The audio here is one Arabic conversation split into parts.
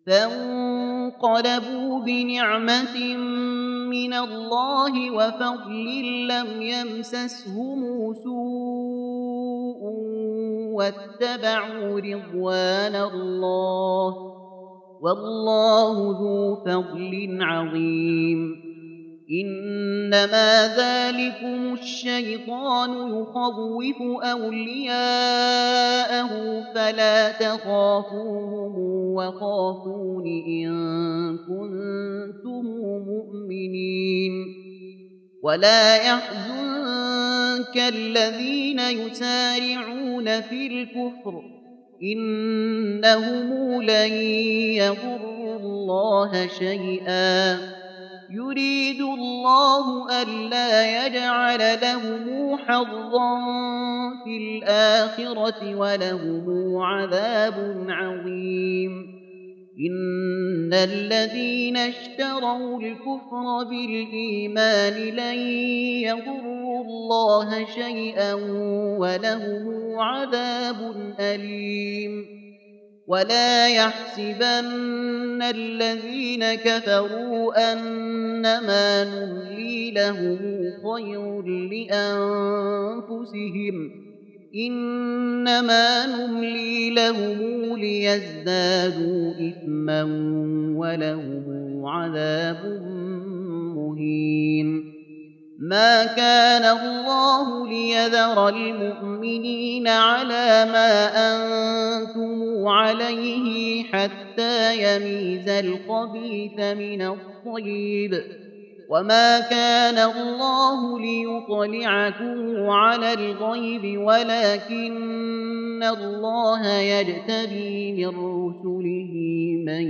فانقلبوا بنعمة من الله وفضل لم يمسسهم سوء واتبعوا رضوان الله والله ذو فضل عظيم. إنما ذلكم الشيطان يخوف أولياءه فلا تخافوهم وخافون إن كنتم مؤمنين. ولا يحزنك الذين يسارعون في الكفر إنهم لن يضروا الله شيئا يريد الله ألا يجعل لهم حظا في الآخرة ولهم عذاب عظيم. إن الذين اشتروا الكفر بالإيمان لن يضروا الله شيئا ولهم عذاب أليم. ولا يحسبن الذين كفروا أنما نملي لهم خير لأنفسهم إنما نملي لهم ليزدادوا إثما ولهم عذاب مهين. ما كان الله ليذر المؤمنين على ما أنتم عليه حتى يميز الخبيث من الطيب وما كان الله ليطلعكم على الغيب ولكن الله يجتبي من رسله من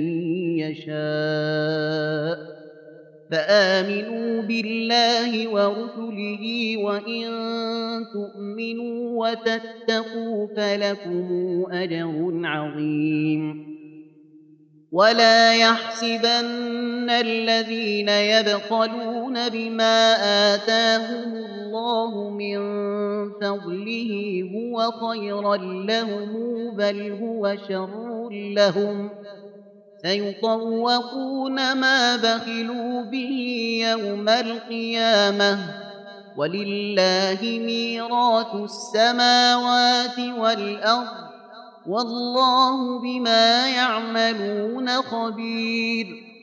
يشاء فآمنوا بالله ورسله وإن تؤمنوا وتتقوا فلكم أجر عظيم. ولا يحسبن الذين يبخلون بما آتاهم الله من فضله هو خيرا لهم بل هو شر لهم سيطوقون ما بخلوا به يوم القيامة ولله ميراث السماوات والأرض والله بما يعملون خبير.